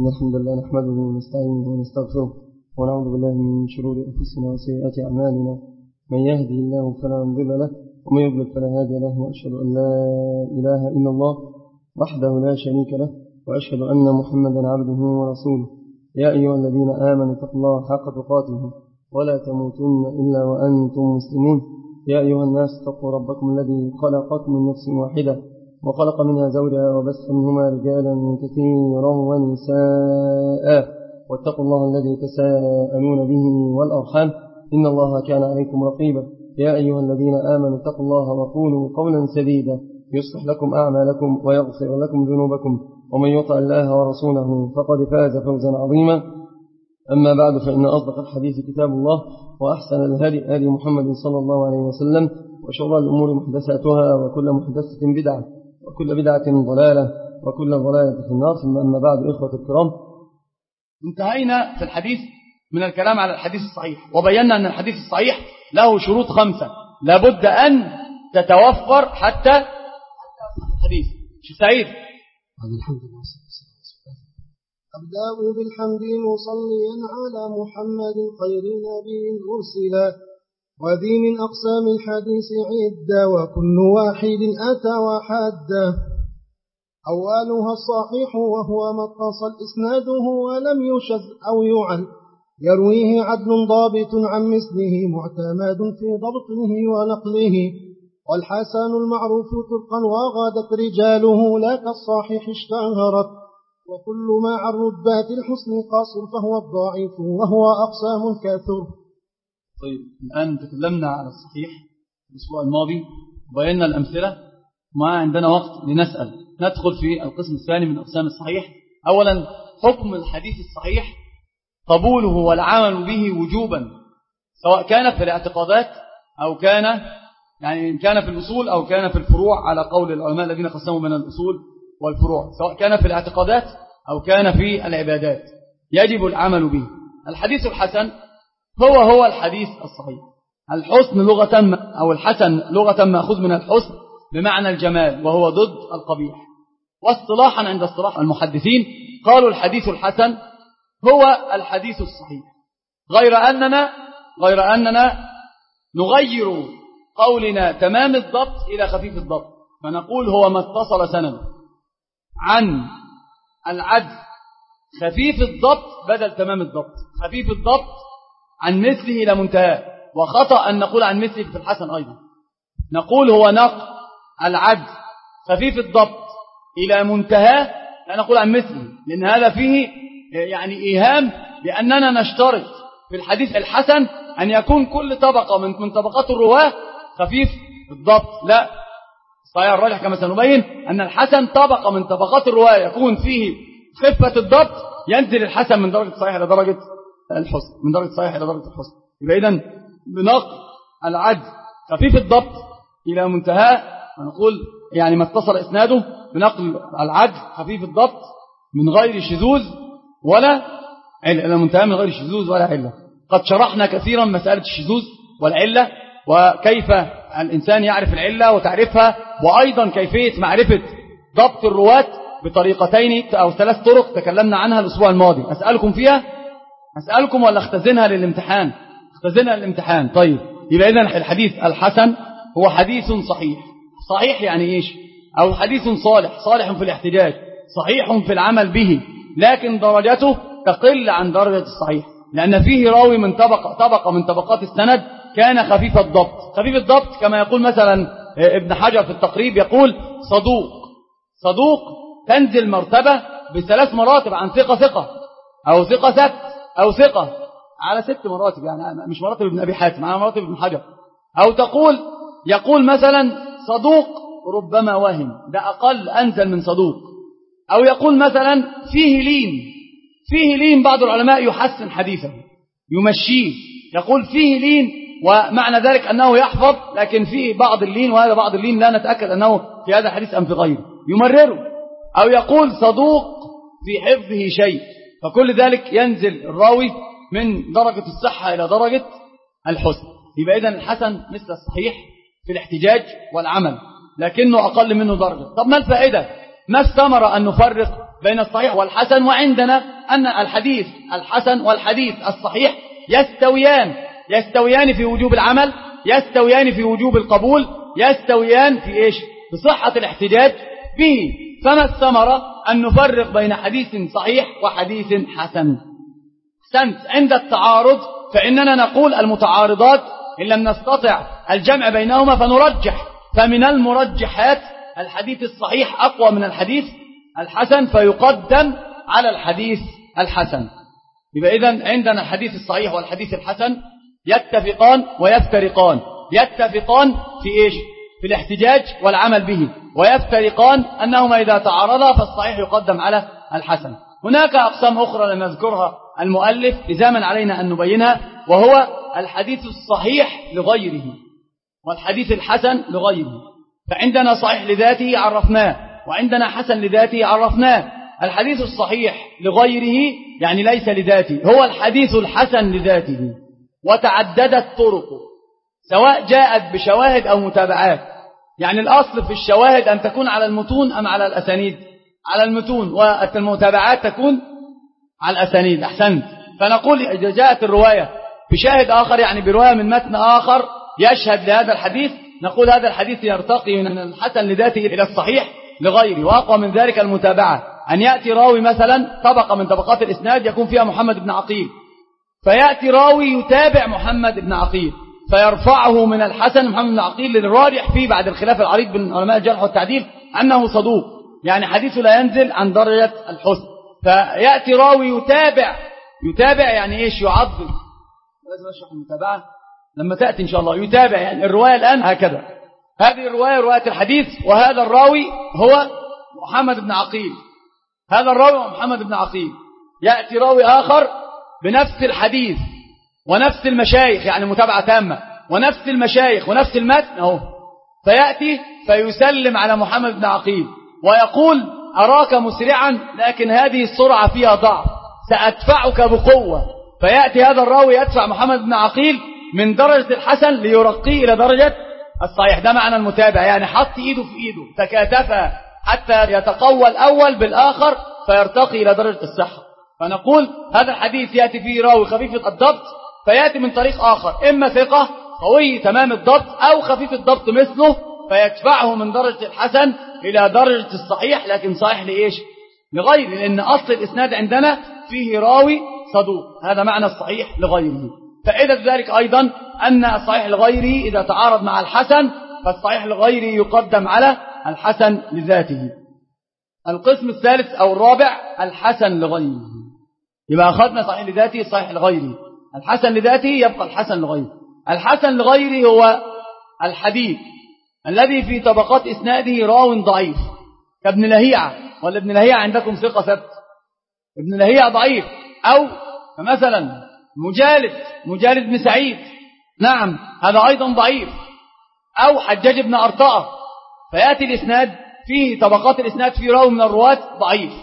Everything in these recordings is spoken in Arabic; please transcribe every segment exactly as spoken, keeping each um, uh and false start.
إن الحمد لله نحمده ونستعينه ونستغفره ونعوذ بالله من شرور أنفسنا وسيئات أعمالنا. من يهدي الله فلا مضل له ومن يضلل فلا هادي له، وأشهد أن لا إله إلا الله وحده لا شريك له، وأشهد أن محمدا عبده ورسوله. يا أيها الذين آمنوا اتقوا الله حق تقاته ولا تموتن إلا وأنتم مسلمون. يا أيها الناس اتقوا ربكم الذي خلقكم من نفس واحدة وخلق منها زوجها وبث منهما رجالا كثيرا ونساء، واتقوا الله الذي تساءلون به والأرحام إن الله كان عليكم رقيبا. يا أيها الذين آمنوا اتقوا الله وقولوا قولا سديدا يصلح لكم أعمالكم ويغفر لكم ذنوبكم، ومن يطع الله ورسوله فقد فاز فوزا عظيما. أما بعد، فإن أصدق الحديث كتاب الله، وأحسن الهدي هدي محمد صلى الله عليه وسلم، وشر الأمور محدثاتها، وكل محدثة بدعة، وكل بدعة ضلالة، وكل ضلالة في النار. ثم أما بعد، إخوة الكرام، انتهينا في الحديث من الكلام على الحديث الصحيح، وبينا أن الحديث الصحيح له شروط خمسة لابد أن تتوفر حتى الحديث. شيخ سعيد. الحمد لله. أبدأ بالحمد مصليا على محمد خير نبي أرسلا، وذي من أقسام الحديث عدة، وكل واحد أتى وحده. أولها الصحيح وهو ما اتصل إسناده ولم يشذ أو يعل، يرويه عدل ضابط عن مثله معتمد في ضبطه ونقله. والحسن المعروف طرقا وغادت رجاله لا كالصحيح اشتهرت، وكل ما عن رتبات الحسن قاصر فهو الضعيف وهو أقسام كثر. طيب، الآن تكلمنا على الصحيح الأسبوع الماضي وبينا الأمثلة، ما عندنا وقت لنسأل. ندخل في القسم الثاني من أقسام الصحيح. أولا، حكم الحديث الصحيح قبوله والعمل به وجوبا، سواء كان في الاعتقادات أو كان يعني إن كان في الأصول أو كان في الفروع، على قول العلماء الذين قسموا بين الأصول والفروع، سواء كان في الاعتقادات أو كان في العبادات يجب العمل به. الحديث الحسن هو هو الحديث الصحيح. الحسن لغة أو الحسن لغة مأخوذ من الحسن بمعنى الجمال، وهو ضد القبيح. واصطلاحا عند اصطلاح المحدثين قالوا الحديث الحسن هو الحديث الصحيح، غير أننا غير أننا نغير قولنا تمام الضبط إلى خفيف الضبط، فنقول هو ما اتصل سند عن العدل خفيف الضبط بدل تمام الضبط. خفيف الضبط عن مثله إلى منتهى، وخطأ أن نقول عن مثله في الحسن أيضا. نقول هو نقل العدل خفيف الضبط إلى منتهى، لا نقول عن مثله، لأن هذا فيه يعني إيهام بأننا نشترط في الحديث الحسن أن يكون كل طبقة من من طبقات الرواة خفيف الضبط. لا، الصحيح الراجح كما سنبين أن الحسن طبقة من طبقات الرواة يكون فيه خفة الضبط، ينزل الحسن من درجة الصحيح إلى درجة الحسن، من درجة الصحيح إلى درجة الحسن. يبقى إذن بنقل العدل خفيف الضبط إلى منتهى، ونقول يعني ما اتصل إسناده بنقل العدل خفيف الضبط من غير شذوذ ولا علة، إلى منتهى من غير شذوذ ولا علة. قد شرحنا كثيرا مسألة الشذوذ والعلة، وكيف الإنسان يعرف العلة وتعرفها، وأيضا كيفية معرفة ضبط الرواة بطريقتين أو ثلاث طرق تكلمنا عنها الأسبوع الماضي. أسألكم فيها؟ أسألكم ولا اختزنها للامتحان؟ اختزنها للامتحان. طيب، يبقى إذن الحديث الحسن هو حديث صحيح. صحيح يعني إيش؟ أو حديث صالح، صالح في الاحتجاج، صحيح في العمل به، لكن درجته تقل عن درجة الصحيح، لأن فيه راوي من طبقة طبقة من طبقات السند كان خفيف الضبط. خفيف الضبط كما يقول مثلا ابن حجر في التقريب، يقول صدوق. صدوق تنزل مرتبة بثلاث مراتب عن ثقة ثقة أو ثقة ثقة أو ثقة، على ست مراتب، يعني مش مراتب ابن أبي حاتم، على مراتب ابن حجر. أو تقول يقول مثلا صدوق ربما وهم، ده أقل أنزل من صدوق. أو يقول مثلا فيه لين، فيه لين بعض العلماء يحسن حديثه يمشيه، يقول فيه لين، ومعنى ذلك أنه يحفظ، لكن فيه بعض اللين، وهذا بعض اللين لا نتأكد أنه في هذا الحديث أم في غيره، يمرره. أو يقول صدوق في حفظه شيء، فكل ذلك ينزل الراوي من درجة الصحة إلى درجة الحسن. يبقى إذن الحسن مثل الصحيح في الاحتجاج والعمل، لكنه أقل منه درجة. طب ما الفائدة؟ ما الثمرة أن نفرق بين الصحيح والحسن، وعندنا أن الحديث الحسن والحديث الصحيح يستويان يستويان في وجوب العمل، يستويان في وجوب القبول، يستويان في إيش؟ بصحة الاحتجاج به. فما الثمرة أن نفرق بين حديث صحيح وحديث حسن؟ سنت عند التعارض فإننا نقول المتعارضات إن لم نستطع الجمع بينهما فنرجح، فمن المرجحات الحديث الصحيح أقوى من الحديث الحسن فيقدم على الحديث الحسن. يبقى إذن عندنا الحديث الصحيح والحديث الحسن يتفقان ويفترقان، يتفقان في إيش؟ في الاحتجاج والعمل به، ويفترقان أنهما إذا تعارضا فالصحيح يقدم على الحسن. هناك أقسام أخرى لم يذكرها المؤلف لزاما علينا أن نبينها، وهو الحديث الصحيح لغيره والحديث الحسن لغيره. فعندنا صحيح لذاته عرفناه، وعندنا حسن لذاته عرفناه. الحديث الصحيح لغيره يعني ليس لذاته هو الحديث الحسن لذاته، وتعددت طرقه سواء جاءت بشواهد أو متابعات. يعني الأصل في الشواهد أن تكون على المتون أم على الأسانيد؟ على المتون، والمتابعات تكون على الأسانيد. أحسنت. فنقول إذا جاءت الرواية بشاهد آخر يعني برواية من متن آخر يشهد لهذا الحديث، نقول هذا الحديث يرتقي من الحسن لذاته إلى الصحيح لغيره. وأقوى من ذلك المتابعة، أن يأتي راوي مثلا طبقة من طبقات الإسناد يكون فيها محمد بن عقيل، فيأتي راوي يتابع محمد بن عقيل فيرفعه من الحسن محمد بن عقيل للراجح فيه بعد الخلاف العريض بين علماء الجرح والتعديل أنه صدوق، يعني حديثه لا ينزل عن درجة الحسن. فيأتي راوي يتابع يتابع يعني إيش؟ يعظم. لازم أشرح المتابعة لما تأتي إن شاء الله. يتابع يعني الرواية الآن هكذا، هذه الرواية رواية الحديث، وهذا الراوي هو محمد بن عقيل، هذا الراوي هو محمد بن عقيل. يأتي راوي آخر بنفس الحديث ونفس المشايخ، يعني متابعة تامة، ونفس المشايخ ونفس المتن أهو، فيأتي فيسلم على محمد بن عقيل ويقول أراك مسرعا لكن هذه السرعة فيها ضعف، سأدفعك بقوة. فيأتي هذا الراوي يدفع محمد بن عقيل من درجة الحسن ليرقيه إلى درجة الصحيح. ده معنى المتابع، يعني حط إيده في إيده تكاتفا حتى يتقوى الأول بالآخر فيرتقي إلى درجة الصحة. فنقول هذا الحديث يأتي فيه راوي خفيف الضبط فيأتي من طريق آخر، إما ثقة قوي تمام الضبط أو خفيف الضبط مثله، فيدفعه من درجة الحسن إلى درجة الصحيح، لكن صحيح لإيش؟ لغيره، لأن أصل الإسناد عندنا فيه راوي صدوق. هذا معنى الصحيح لغيره. فإذا ذلك أيضا أن الصحيح لغيره إذا تعارض مع الحسن فالصحيح لغيره يقدم على الحسن لذاته. القسم الثالث أو الرابع الحسن لغيره. يبقى أخذنا صحيح لذاته صحيح لغيره، الحسن لذاته يبقى الحسن لغيره. الحسن لغيره هو الحديث الذي في طبقات إسناده راو ضعيف كابن لهيعة، ولا ابن لهيعة عندكم ثقة ثبت؟ ابن لهيعة ضعيف، أو مثلا مجالد مجالد بن سعيد، نعم هذا أيضا ضعيف، أو حجاج بن أرطاء. فيأتي الإسناد فيه طبقات الإسناد في راوي من الرواة ضعيف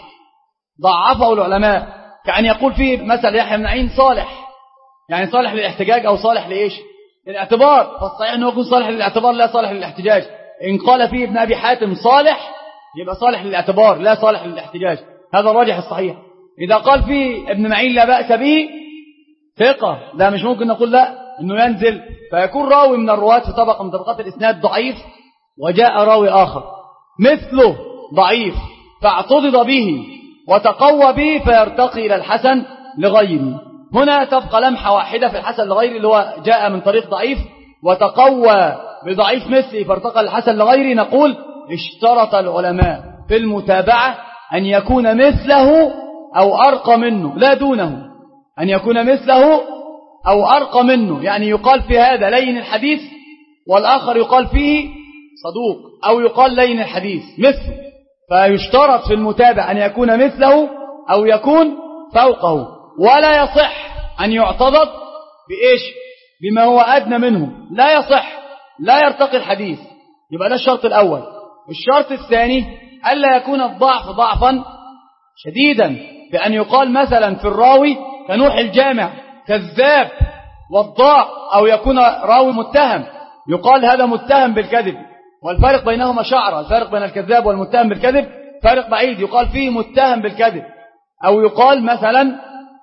ضعفه العلماء، كأن يقول فيه مثلا يحيى بن معين صالح، يعني صالح للاحتجاج أو صالح لإيش؟ للاعتبار. فالصحيح أنه يكون صالح للاعتبار لا صالح للاحتجاج. إن قال فيه ابن أبي حاتم صالح يبقى صالح للاعتبار لا صالح للاحتجاج، هذا الراجح الصحيح. إذا قال فيه ابن معين لا بأس به ثقة، لا مش ممكن نقول لا إنه ينزل. فيكون راوي من الرواة في طبقة من طبقات الإسناد ضعيف، وجاء راوي آخر مثله ضعيف فاعتضد به وتقوى به فيرتقي إلى الحسن لغيره. هنا تبقى لمحة واحدة في الحسن لغيره اللي هو جاء من طريق ضعيف وتقوى بضعيف مثله فارتقى الحسن لغيره. نقول اشترط العلماء في المتابعة أن يكون مثله أو أرقى منه لا دونه، أن يكون مثله أو أرقى منه، يعني يقال في هذا لين الحديث والآخر يقال فيه صدوق، أو يقال لين الحديث مثله. فيشترط في المتابع أن يكون مثله أو يكون فوقه، ولا يصح أن يعتضد بإيش؟ بما هو أدنى منه، لا يصح، لا يرتقي الحديث. يبقى ده الشرط الأول. الشرط الثاني ألا يكون الضعف ضعفا شديدا، بأن يقال مثلا في الراوي كنوح الجامع كذاب وضاع، أو يكون راوي متهم يقال هذا متهم بالكذب، والفارق بينهما شعرة، الفارق بين الكذاب والمتهم بالكذب فارق بعيد، يقال فيه متهم بالكذب، أو يقال مثلا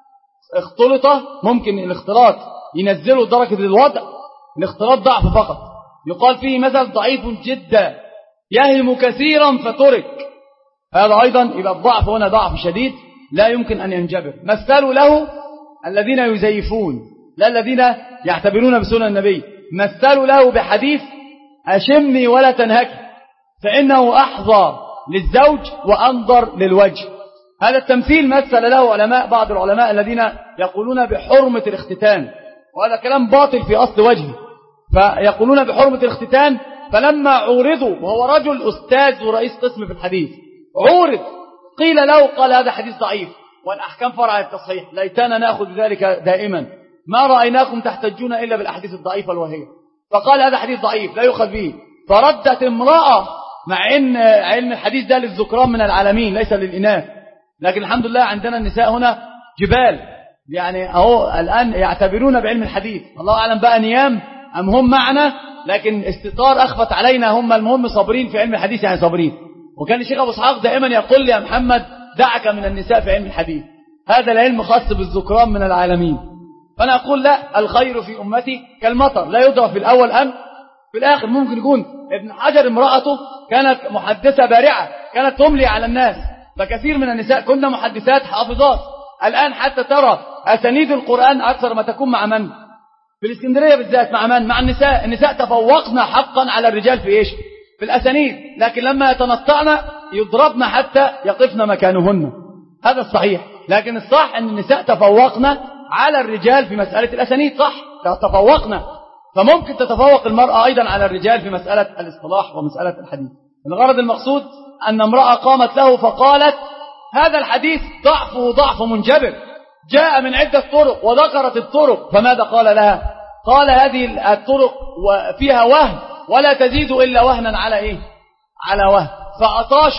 اختلطة، ممكن الاختلاط ينزله درجة الوضع، الاختلاط ضعف فقط. يقال فيه مثل ضعيف جدا يهم كثيرا فترك، هذا أيضا يبقى الضعف هنا ضعف شديد لا يمكن أن ينجبر. مثلوا له الذين يزيفون، لا الذين يعتبرون بسنة النبي، مثلوا له بحديث أشمني ولا تنهكي فإنه أحظى للزوج وأنظر للوجه. هذا التمثيل مثل له علماء بعض العلماء الذين يقولون بحرمة الاختتان، وهذا كلام باطل في أصل وجهه، فيقولون بحرمة الاختتان. فلما عورضوا، وهو رجل أستاذ ورئيس قسم في الحديث، عورض قيل له قال هذا حديث ضعيف والأحكام فرع التصحيح، ليتنا نأخذ ذلك دائما، ما رأيناكم تحتجون إلا بالأحاديث الضعيفة الوهية. فقال هذا حديث ضعيف لا يؤخذ به. فردت امرأة، مع ان علم الحديث ده للذكران من العالمين ليس للإناث، لكن الحمد لله عندنا النساء هنا جبال، يعني اهو الآن يعتبرون بعلم الحديث، الله أعلم بقى نيام أم هم معنا، لكن استطار أخفت علينا، هم المهم صابرين في علم الحديث، يعني صابرين. وكان الشيخ أبو اسحاق دائما يقول لي يا محمد دعك من النساء في علم الحديث، هذا العلم خاص بالذكران من العالمين. فأنا أقول لا، الخير في أمتي كالمطر لا يدرى في الأول أم في الآخر. ممكن يكون ابن حجر امرأته كانت محدثة بارعة، كانت تملي على الناس، فكثير من النساء كنا محدثات حافظات. الآن حتى ترى أسانيد القرآن أكثر ما تكون مع من؟ في الإسكندرية بالذات مع من؟ مع النساء. النساء تفوقنا حقا على الرجال في إيش؟ في الأسانيد، لكن لما يتنطعن يضربن حتى يقفن مكانهن، هذا الصحيح. لكن الصح أن النساء تفوقنا على الرجال في مسألة الأسانيد، صح تفوقنا. فممكن تتفوق المرأة أيضا على الرجال في مسألة الاصطلاح ومسألة الحديث. الغرض المقصود أن امرأة قامت له فقالت هذا الحديث ضعفه ضعف منجبر، جاء من عدة طرق وذكرت الطرق، فماذا قال لها؟ قال هذه الطرق وفيها وهن ولا تزيد إلا وهنا على إيه؟ على وهن. فأطاش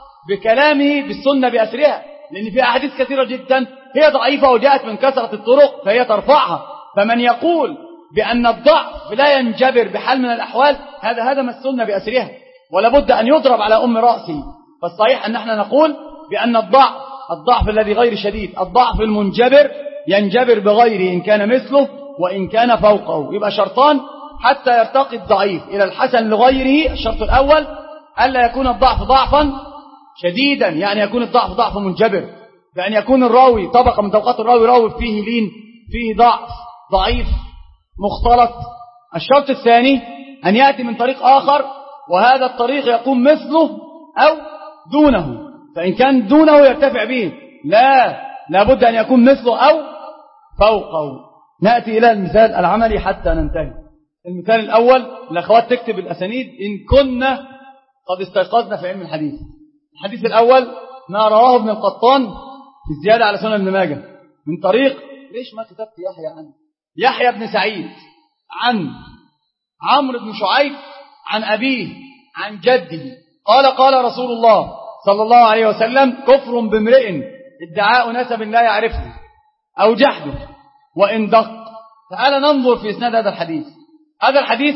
بكلامه بالسنة بأسرها، لأن في أحاديث كثيرة جدا هي ضعيفة وجاءت من كثرة الطرق فهي ترفعها. فمن يقول بأن الضعف لا ينجبر بحال من الأحوال هذا هدم السنة بأسرها، ولا بد أن يضرب على أم رأسه. فالصحيح أن احنا نقول بأن الضعف الضعف الذي غير شديد، الضعف المنجبر ينجبر بغيره إن كان مثله وإن كان فوقه. يبقى شرطان حتى يرتقي الضعيف إلى الحسن لغيره. الشرط الأول ألا يكون الضعف ضعفا شديدا، يعني يكون الضعف ضعف منجبر، يعني يكون الراوي طبقة من طبقات الراوي راوي فيه لين، فيه ضعف، ضعيف، مختلط. الشرط الثاني أن يأتي من طريق آخر وهذا الطريق يكون مثله أو دونه، فإن كان دونه يرتفع به، لا لابد أن يكون مثله أو فوقه. نأتي إلى المثال العملي حتى ننتهي. المثال الأول الأخوات تكتب الأسانيد إن كنا قد استيقظنا في علم الحديث. الحديث الأول ما رواه ابن القطان في الزيادة على سنن ابن ماجه من طريق، ليش ما كتبت يحيى عنه؟ يحيى بن سعيد عن عمرو بن شعيب عن أبيه عن جده قال قال رسول الله صلى الله عليه وسلم كفر بامرئ ادعاء نسب لا يعرفه أو جحده وإن دق. تعال ننظر في إسناد هذا الحديث. هذا الحديث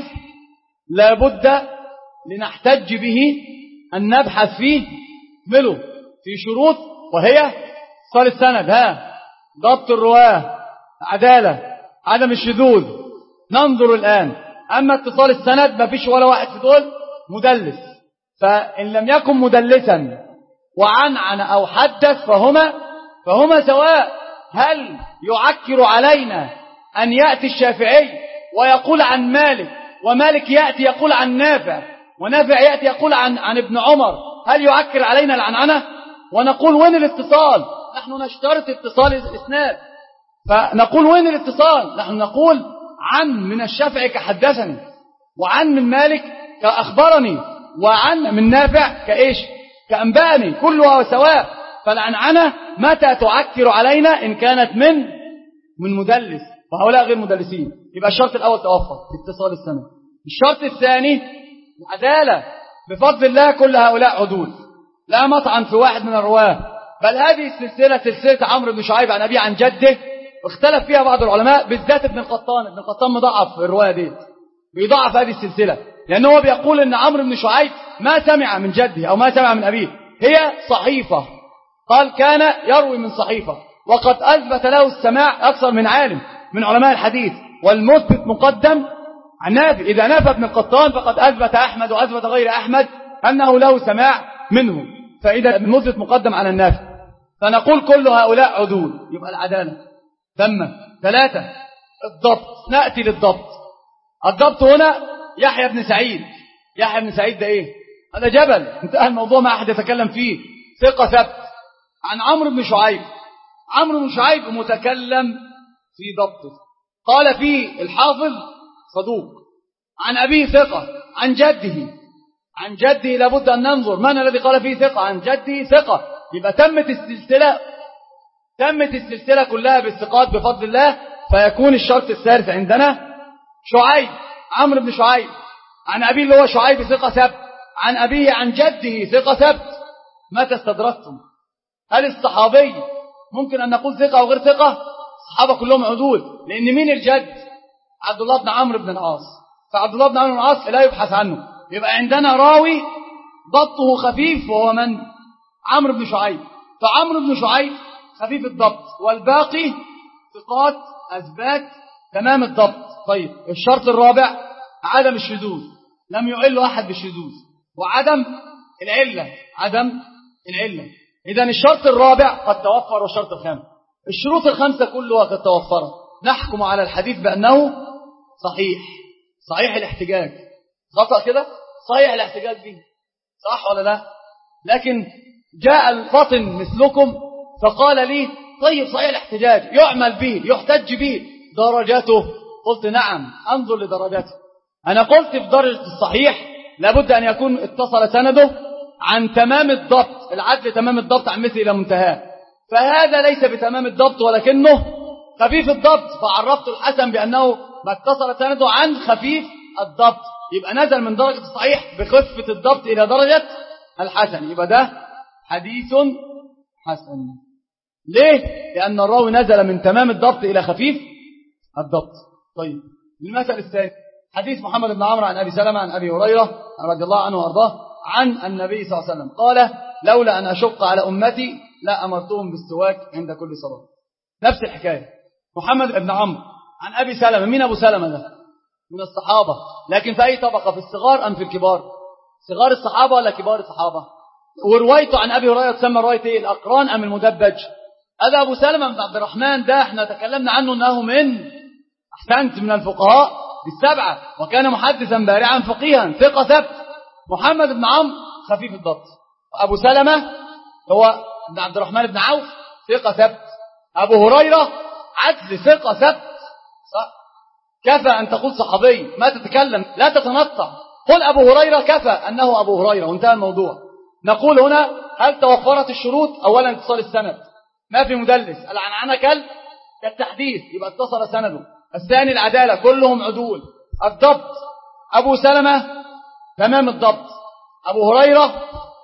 لابد لنحتج به أن نبحث فيه مله في شروط، وهي اتصال السند، ها ضبط الرواه، عدالة، عدم الشذوذ. ننظر الآن. أما اتصال السند ما فيش ولا واحد في دول مدلس، فإن لم يكن مدلسا وعنعن أو حدث فهما فهما سواء. هل يعكر علينا أن يأتي الشافعي ويقول عن مالك، ومالك يأتي يقول عن نافع، ونافع يأتي يقول عن عن ابن عمر؟ هل يعكر علينا العنعنة ونقول وين الاتصال؟ نحن نشترط اتصال الإسناد، فنقول وين الاتصال؟ نحن نقول عن من الشافعي كحدثني، وعن من مالك كأخبرني، وعن من نافع كإيش كأنبأني، كلها سواء. فالعنعنة متى تعكر علينا؟ إن كانت من من مدلس، وهؤلاء غير مدلسين. يبقى الشرط الأول توفر اتصال السند. الشرط الثاني العدالة، بفضل الله كل هؤلاء عدول، لا مطعن في واحد من الرواه، بل هذه السلسلة سلسلة عمرو بن شعيب عن أبيه عن جده اختلف فيها بعض العلماء، بالذات ابن القطان. ابن القطان مضاعف الرواية دي، بيضاعف هذه السلسلة، لأنه هو بيقول أن عمرو بن شعيب ما سمع من جده أو ما سمع من أبيه، هي صحيفة، قال كان يروي من صحيفة، وقد أثبت له السماع أكثر من عالم من علماء الحديث، والمثبت مقدم عن نافع. إذا نفى ابن القطان فقد أثبت أحمد وأثبت غير أحمد أنه له سماع منه، فإذا المثبت مقدم على النافع، فنقول كل هؤلاء عدول، يبقى العدالة. ثم ثلاثة الضبط. نأتي للضبط. الضبط هنا يحيى بن سعيد. يحيى بن سعيد ده إيه؟ هذا جبل، انتهى الموضوع، ما أحد يتكلم فيه، ثقة ثبت. عن عمرو بن شعيب. عمرو بن شعيب متكلم في ضبطه، قال فيه الحافظ صدوق. عن أبيه ثقة. عن جده. عن جده لابد أن ننظر من الذي قال فيه ثقة. عن جده ثقة، يبقى تمت السلسلة، تمت السلسلة كلها بالثقات بفضل الله، فيكون الشرط الثالث عندنا شعيب. عمرو بن شعيب عن أبيه اللي هو شعيب ثقة ثبت. عن أبيه عن جده ثقة ثبت. متى استدركتم؟ هل الصحابي ممكن أن نقول ثقة أو غير ثقة؟ الصحابة كلهم عدول، لأن مين الجد؟ عبد الله بن عمرو بن العاص، فعبد الله بن عمرو بن العاص لا يبحث عنه. يبقى عندنا راوي ضبطه خفيف وهو من؟ عمرو بن شعيب. فعمرو بن شعيب خفيف الضبط، والباقي ثقات أثبات تمام الضبط. طيب الشرط الرابع عدم الشذوذ، لم يعل أحد بالشذوذ، وعدم العلة، عدم العلة. إذن الشرط الرابع قد توفر، والشرط الخامس. الشروط الخمسة كلها قد توفرت، نحكم على الحديث بأنه صحيح، صحيح الاحتجاج. خطأ كده؟ صحيح الاحتجاج به، صح ولا لا؟ لكن جاء الفطن مثلكم فقال لي طيب صحيح الاحتجاج يعمل به يحتج به، درجته؟ قلت نعم، انظر لدرجته. أنا قلت في درجة الصحيح لابد أن يكون اتصل سنده عن تمام الضبط، العدل تمام الضبط عن مثل إلى منتهى، فهذا ليس بتمام الضبط ولكنه خفيف الضبط، فعرفت الحسن بأنه ما اتصل سنده عن خفيف الضبط، يبقى نزل من درجة الصحيح بخفة الضبط إلى درجة الحسن، يبقى ده حديث حسن. ليه؟ لأن الراوي نزل من تمام الضبط إلى خفيف الضبط. طيب المثل الثاني حديث محمد بن عمرو عن أبي سلمة عن أبي هريرة رضي الله عنه وأرضاه عن النبي صلى الله عليه وسلم قال لولا أن أشق على أمتي لا أمرتهم بالسواك عند كل صلاة. نفس الحكاية. محمد بن عمرو عن أبي سلمة. مين أبو سلمة ده؟ من الصحابة، لكن في أي طبقة؟ في الصغار أم في الكبار؟ صغار الصحابة ولا كبار الصحابة؟ وروايته عن أبي هريرة تسمى رواية إيه؟ الأقران أم المدبج؟ هذا أبو سلمة بن عبد الرحمن، ده احنا تكلمنا عنه أنه من أحسنت من الفقهاء بالسبعة، وكان محدثا بارعا فقيها ثقة ثبت. محمد بن عمرو خفيف الضبط. أبو سلمة هو بن عبد الرحمن بن عوف ثقة ثبت. أبو هريرة عدل ثقة ثبت. صح؟ كفى أن تقول صحابي، ما تتكلم، لا تتنطع، قل أبو هريرة كفى أنه أبو هريرة وانتهى الموضوع. نقول هنا هل توفرت الشروط؟ أولا اتصال السند، ما في مدلس، العنعنة كال كالتحديث يبقى اتصل سنده. الثاني العدالة، كلهم عدول. الضبط، أبو سلمة تمام الضبط، أبو هريرة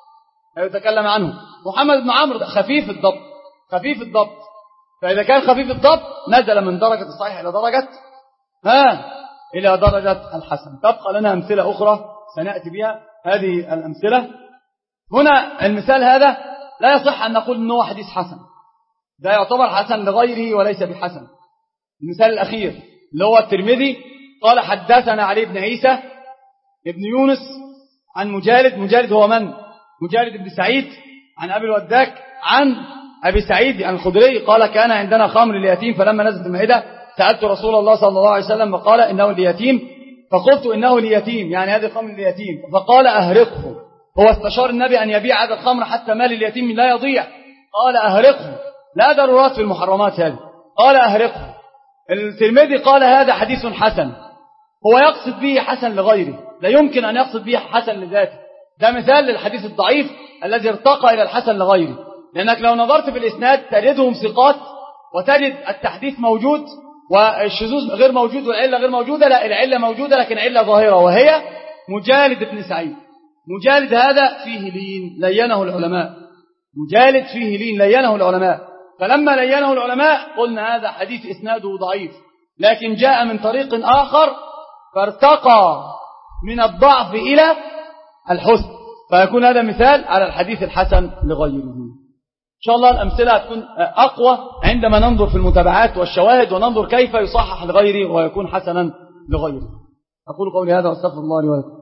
يتكلم عنه. محمد بن عمرو خفيف الضبط، خفيف الضبط. فإذا كان خفيف الضبط نزل من درجة الصحيح إلى درجة ها إلى درجة الحسن. تبقى لنا أمثلة أخرى سنأتي بها. هذه الأمثلة هنا، المثال هذا لا يصح أن نقول أنه حديث حسن، ده يعتبر حسن لغيره وليس بحسن. المثال الأخير اللي هو الترمذي قال حدثنا علي بن عيسى ابن يونس عن مجالد. مجالد هو من؟ مجالد بن سعيد عن أبي الوداك عن أبي سعيد عن الخدري قال كان عندنا خمر اليتيم فلما نزلت المائدة سألت رسول الله صلى الله عليه وسلم فقال إنه اليتيم، فقلت إنه اليتيم يعني هذه خمر اليتيم، فقال أهرقه. هو استشار النبي أن يبيع هذا الخمر حتى مال اليتيم لا يضيع، قال أهرقه، لا ضرورات في المحرمات هذه، قال أهرقه. الترمذي قال هذا حديث حسن، هو يقصد به حسن لغيره، لا يمكن أن يقصد به حسن لذاته. ده مثال للحديث الضعيف الذي ارتقى إلى الحسن لغيره، لأنك لو نظرت في الإسناد تجدهم ثقات وتجد التحديث موجود والشذوذ غير موجود والعلة غير موجودة. لا، العلة موجودة لكن علة ظاهرة وهي مجالد بن سعيد. مجالد هذا فيه لين لينه العلماء، مجالد فيه لين لينه العلماء، فلما لينه العلماء قلنا هذا حديث إسناده ضعيف، لكن جاء من طريق آخر فارتقى من الضعف إلى الحسن. فيكون هذا مثال على الحديث الحسن لغيره. إن شاء الله الأمثلة هتكون أقوى عندما ننظر في المتابعات والشواهد وننظر كيف يصحح لغيره ويكون حسنا لغيره. أقول قولي هذا واستغفر الله لي ولكم.